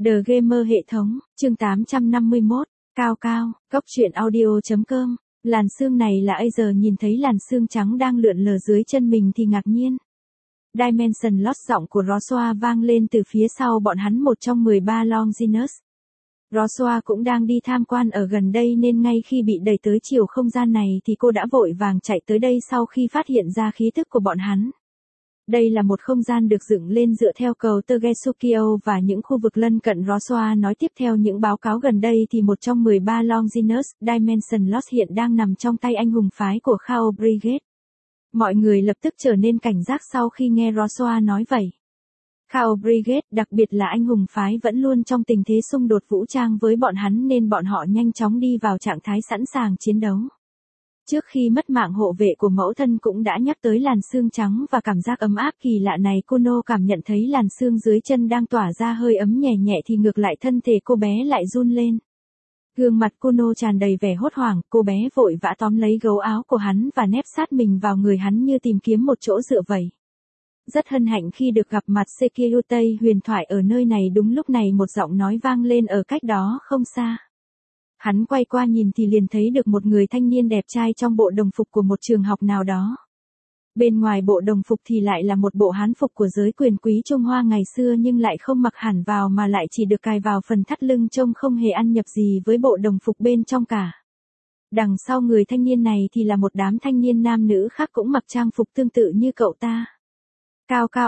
The Gamer hệ thống, chương 851, Cao Cao, Góc truyện audio.com. Làn sương này là Acer nhìn thấy làn sương trắng đang lượn lờ dưới chân mình thì ngạc nhiên. Dimension Lost, giọng của Rosoa vang lên từ phía sau bọn hắn, một trong 13 Longinus. Rosoa cũng đang đi tham quan ở gần đây nên ngay khi bị đẩy tới chiều không gian này thì cô đã vội vàng chạy tới đây sau khi phát hiện ra khí tức của bọn hắn. Đây là một không gian được dựng lên dựa theo cầu Togesukio và những khu vực lân cận. Rosoa nói tiếp, theo những báo cáo gần đây thì một trong 13 Longinus, Dimension Lost, hiện đang nằm trong tay anh hùng phái của Chaos Brigade. Mọi người lập tức trở nên cảnh giác sau khi nghe Rosoa nói vậy. Chaos Brigade, đặc biệt là anh hùng phái, vẫn luôn trong tình thế xung đột vũ trang với bọn hắn nên bọn họ nhanh chóng đi vào trạng thái sẵn sàng chiến đấu. Trước khi mất mạng, hộ vệ của mẫu thân cũng đã nhắc tới làn sương trắng và cảm giác ấm áp kỳ lạ này. Kuno cảm nhận thấy làn sương dưới chân đang tỏa ra hơi ấm nhẹ nhẹ thì ngược lại thân thể cô bé lại run lên. Gương mặt Kuno tràn đầy vẻ hốt hoảng, cô bé vội vã tóm lấy gấu áo của hắn và nép sát mình vào người hắn như tìm kiếm một chỗ dựa vậy. Rất hân hạnh khi được gặp mặt Sekirutei huyền thoại ở nơi này. Đúng lúc này một giọng nói vang lên ở cách đó không xa. Hắn quay qua nhìn thì liền thấy được một người thanh niên đẹp trai trong bộ đồng phục của một trường học nào đó. Bên ngoài bộ đồng phục thì lại là một bộ hán phục của giới quyền quý Trung Hoa ngày xưa, nhưng lại không mặc hẳn vào mà lại chỉ được cài vào phần thắt lưng, trông không hề ăn nhập gì với bộ đồng phục bên trong cả. Đằng sau người thanh niên này thì là một đám thanh niên nam nữ khác cũng mặc trang phục tương tự như cậu ta. Cao Cao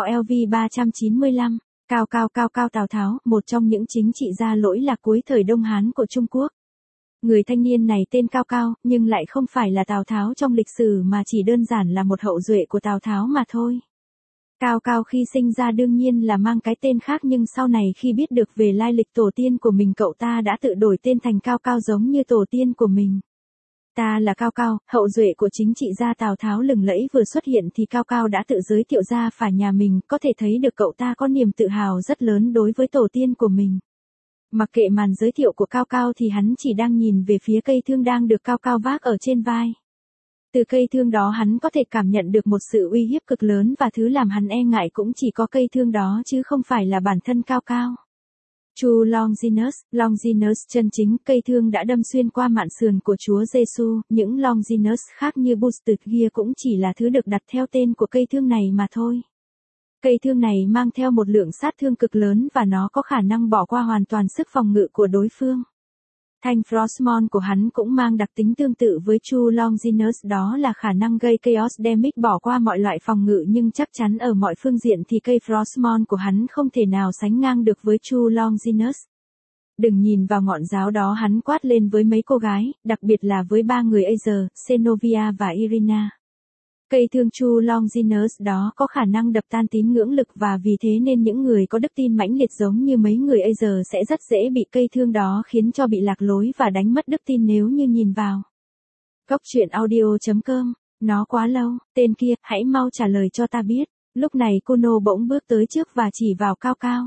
LV395, Cao Cao Tào Tháo, một trong những chính trị gia lỗi lạc cuối thời Đông Hán của Trung Quốc. Người thanh niên này tên Cao Cao, nhưng lại không phải là Tào Tháo trong lịch sử mà chỉ đơn giản là một hậu duệ của Tào Tháo mà thôi. Cao Cao khi sinh ra đương nhiên là mang cái tên khác, nhưng sau này khi biết được về lai lịch tổ tiên của mình, cậu ta đã tự đổi tên thành Cao Cao giống như tổ tiên của mình. Ta là Cao Cao, hậu duệ của chính trị gia Tào Tháo lừng lẫy. Vừa xuất hiện thì Cao Cao đã tự giới thiệu ra phả nhà mình, có thể thấy được cậu ta có niềm tự hào rất lớn đối với tổ tiên của mình. Mặc kệ màn giới thiệu của Cao Cao thì hắn chỉ đang nhìn về phía cây thương đang được Cao Cao vác ở trên vai. Từ cây thương đó hắn có thể cảm nhận được một sự uy hiếp cực lớn, và thứ làm hắn e ngại cũng chỉ có cây thương đó chứ không phải là bản thân Cao Cao. True Longinus chân chính, cây thương đã đâm xuyên qua mạn sườn của Chúa Giêsu. Những Longinus khác như Boosted Gear cũng chỉ là thứ được đặt theo tên của cây thương này mà thôi. Cây thương này mang theo một lượng sát thương cực lớn và nó có khả năng bỏ qua hoàn toàn sức phòng ngự của đối phương. Thanh Frostmourne của hắn cũng mang đặc tính tương tự với True Longinus, đó là khả năng gây Chaos Damage bỏ qua mọi loại phòng ngự, nhưng chắc chắn ở mọi phương diện thì cây Frostmourne của hắn không thể nào sánh ngang được với True Longinus. Đừng nhìn vào ngọn giáo đó, hắn quát lên với mấy cô gái, đặc biệt là với ba người Acer, Xenovia và Irina. Cây thương True Longinus đó có khả năng đập tan tín ngưỡng lực, và vì thế nên những người có đức tin mãnh liệt giống như mấy người Acer sẽ rất dễ bị cây thương đó khiến cho bị lạc lối và đánh mất đức tin nếu như nhìn vào. Góc truyện audio.com, nó quá lâu, tên kia, hãy mau trả lời cho ta biết. Lúc này Kuno bỗng bước tới trước và chỉ vào Cao Cao.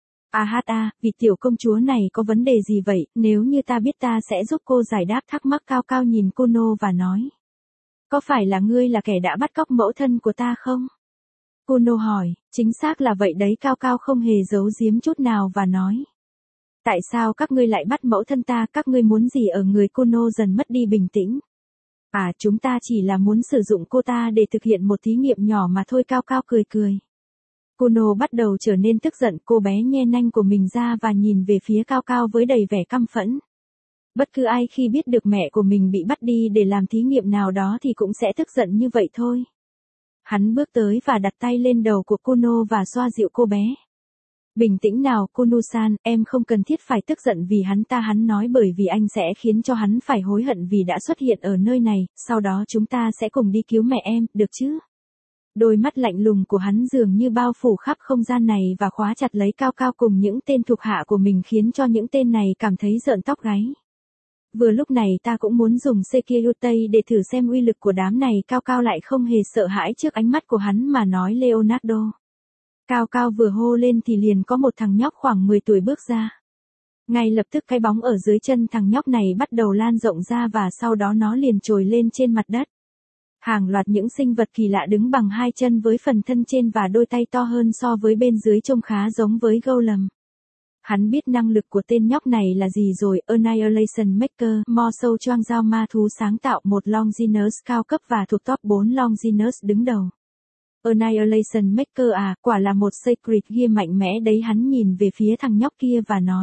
Vị tiểu công chúa này có vấn đề gì vậy? Nếu như ta biết ta sẽ giúp cô giải đáp thắc mắc. Cao Cao nhìn Kuno và nói. Có phải là ngươi là kẻ đã bắt cóc mẫu thân của ta không? Kuno hỏi. Chính xác là vậy đấy. Cao Cao không hề giấu giếm chút nào và nói. Tại sao các ngươi lại bắt mẫu thân ta? Các ngươi muốn gì ở người? Kuno dần mất đi bình tĩnh. Chúng ta chỉ là muốn sử dụng cô ta để thực hiện một thí nghiệm nhỏ mà thôi. Cao Cao cười. Kuno bắt đầu trở nên tức giận. Cô bé nhe nanh của mình ra và nhìn về phía Cao Cao với đầy vẻ căm phẫn. Bất cứ ai khi biết được mẹ của mình bị bắt đi để làm thí nghiệm nào đó thì cũng sẽ tức giận như vậy thôi. Hắn bước tới và đặt tay lên đầu của Kuno và xoa dịu cô bé. Bình tĩnh nào Kuno-san, em không cần thiết phải tức giận vì hắn nói, bởi vì anh sẽ khiến cho hắn phải hối hận vì đã xuất hiện ở nơi này, sau đó chúng ta sẽ cùng đi cứu mẹ em, được chứ? Đôi mắt lạnh lùng của hắn dường như bao phủ khắp không gian này và khóa chặt lấy Cao Cao cùng những tên thuộc hạ của mình, khiến cho những tên này cảm thấy rợn tóc gáy. Vừa lúc này ta cũng muốn dùng Sekirutei để thử xem uy lực của đám này. Cao Cao lại không hề sợ hãi trước ánh mắt của hắn mà nói. Leonardo. Cao Cao vừa hô lên thì liền có một thằng nhóc khoảng 10 tuổi bước ra. Ngay lập tức cái bóng ở dưới chân thằng nhóc này bắt đầu lan rộng ra và sau đó nó liền trồi lên trên mặt đất. Hàng loạt những sinh vật kỳ lạ đứng bằng hai chân với phần thân trên và đôi tay to hơn so với bên dưới, trông khá giống với Golem. Hắn biết năng lực của tên nhóc này là gì rồi, Annihilation Maker, Mo Sâu Choang Giao Ma Thú sáng tạo một Longinus cao cấp và thuộc top 4 Longinus đứng đầu. Annihilation Maker à, quả là một Sacred Gear mạnh mẽ đấy. Hắn nhìn về phía thằng nhóc kia và nói.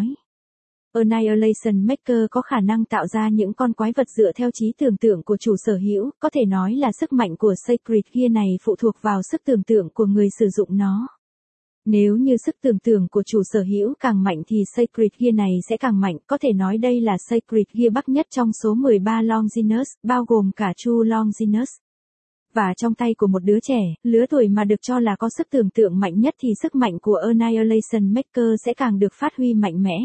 Annihilation Maker có khả năng tạo ra những con quái vật dựa theo trí tưởng tượng của chủ sở hữu, có thể nói là sức mạnh của Sacred Gear này phụ thuộc vào sức tưởng tượng của người sử dụng nó. Nếu như sức tưởng tượng của chủ sở hữu càng mạnh thì Sacred Gear này sẽ càng mạnh, có thể nói đây là Sacred Gear bắc nhất trong số 13 Longinus, bao gồm cả True Longinus. Và trong tay của một đứa trẻ, lứa tuổi mà được cho là có sức tưởng tượng mạnh nhất thì sức mạnh của Annihilation Maker sẽ càng được phát huy mạnh mẽ.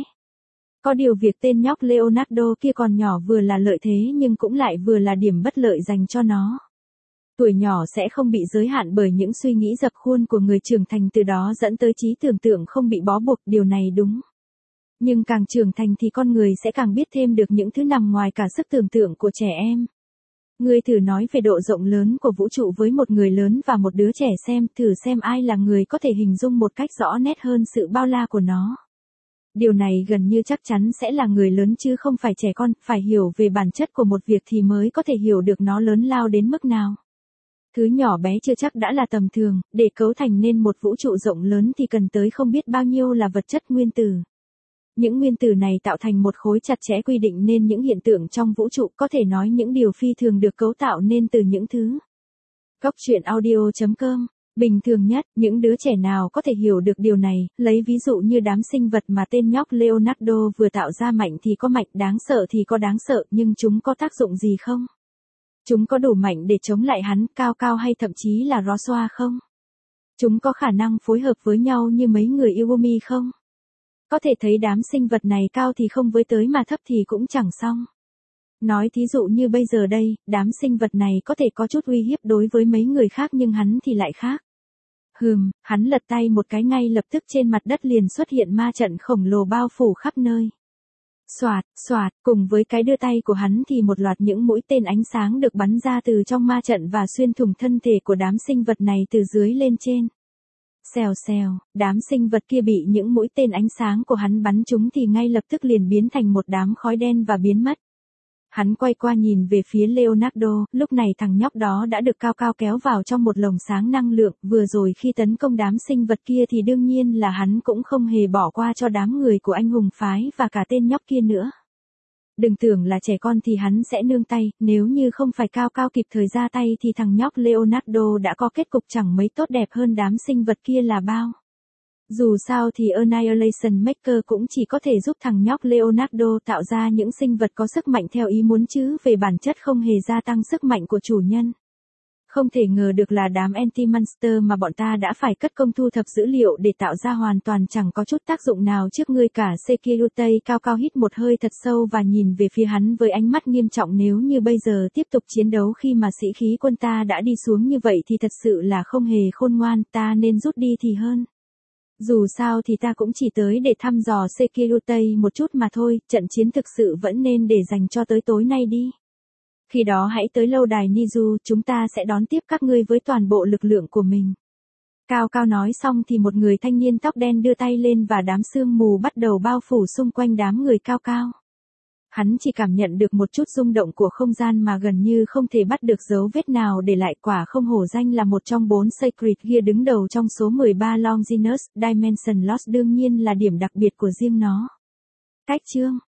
Có điều việc tên nhóc Leonardo kia còn nhỏ vừa là lợi thế nhưng cũng lại vừa là điểm bất lợi dành cho nó. Tuổi nhỏ sẽ không bị giới hạn bởi những suy nghĩ dập khuôn của người trưởng thành, từ đó dẫn tới trí tưởng tượng không bị bó buộc, điều này đúng. Nhưng càng trưởng thành thì con người sẽ càng biết thêm được những thứ nằm ngoài cả sức tưởng tượng của trẻ em. Ngươi thử nói về độ rộng lớn của vũ trụ với một người lớn và một đứa trẻ xem, thử xem ai là người có thể hình dung một cách rõ nét hơn sự bao la của nó. Điều này gần như chắc chắn sẽ là người lớn chứ không phải trẻ con, phải hiểu về bản chất của một việc thì mới có thể hiểu được nó lớn lao đến mức nào. Thứ nhỏ bé chưa chắc đã là tầm thường, để cấu thành nên một vũ trụ rộng lớn thì cần tới không biết bao nhiêu là vật chất nguyên tử. Những nguyên tử này tạo thành một khối chặt chẽ quy định nên những hiện tượng trong vũ trụ, có thể nói những điều phi thường được cấu tạo nên từ những thứ. Góc truyện audio.com. Bình thường nhất, những đứa trẻ nào có thể hiểu được điều này, lấy ví dụ như đám sinh vật mà tên nhóc Leonardo vừa tạo ra, mạnh thì có mạnh, đáng sợ thì có đáng sợ, nhưng chúng có tác dụng gì không? Chúng có đủ mạnh để chống lại hắn, Cao Cao hay thậm chí là Rosoa không? Chúng có khả năng phối hợp với nhau như mấy người Iwami không? Có thể thấy đám sinh vật này cao thì không với tới mà thấp thì cũng chẳng xong. Nói thí dụ như bây giờ đây, đám sinh vật này có thể có chút uy hiếp đối với mấy người khác nhưng hắn thì lại khác. Hắn lật tay một cái ngay lập tức trên mặt đất liền xuất hiện ma trận khổng lồ bao phủ khắp nơi. Xoạt, cùng với cái đưa tay của hắn thì một loạt những mũi tên ánh sáng được bắn ra từ trong ma trận và xuyên thủng thân thể của đám sinh vật này từ dưới lên trên. Xèo, đám sinh vật kia bị những mũi tên ánh sáng của hắn bắn trúng thì ngay lập tức liền biến thành một đám khói đen và biến mất. Hắn quay qua nhìn về phía Leonardo, lúc này thằng nhóc đó đã được Cao Cao kéo vào trong một lồng sáng năng lượng, vừa rồi khi tấn công đám sinh vật kia thì đương nhiên là hắn cũng không hề bỏ qua cho đám người của anh hùng phái và cả tên nhóc kia nữa. Đừng tưởng là trẻ con thì hắn sẽ nương tay, nếu như không phải Cao Cao kịp thời ra tay thì thằng nhóc Leonardo đã có kết cục chẳng mấy tốt đẹp hơn đám sinh vật kia là bao. Dù sao thì Annihilation Maker cũng chỉ có thể giúp thằng nhóc Leonardo tạo ra những sinh vật có sức mạnh theo ý muốn chứ về bản chất không hề gia tăng sức mạnh của chủ nhân. Không thể ngờ được là đám anti-monster mà bọn ta đã phải cất công thu thập dữ liệu để tạo ra hoàn toàn chẳng có chút tác dụng nào trước ngươi cả. Security. Cao Cao hít một hơi thật sâu và nhìn về phía hắn với ánh mắt nghiêm trọng. Nếu như bây giờ tiếp tục chiến đấu khi mà sĩ khí quân ta đã đi xuống như vậy thì thật sự là không hề khôn ngoan, ta nên rút đi thì hơn. Dù sao thì ta cũng chỉ tới để thăm dò Security một chút mà thôi, trận chiến thực sự vẫn nên để dành cho tới tối nay đi. Khi đó hãy tới lâu đài Niju, chúng ta sẽ đón tiếp các ngươi với toàn bộ lực lượng của mình. Cao Cao nói xong thì một người thanh niên tóc đen đưa tay lên và đám sương mù bắt đầu bao phủ xung quanh đám người Cao Cao. Hắn chỉ cảm nhận được một chút rung động của không gian mà gần như không thể bắt được dấu vết nào để lại. Quả không hổ danh là một trong 4 Sacred Gear đứng đầu trong số 13 Longinus, Dimension Lost đương nhiên là điểm đặc biệt của riêng nó. Cách chương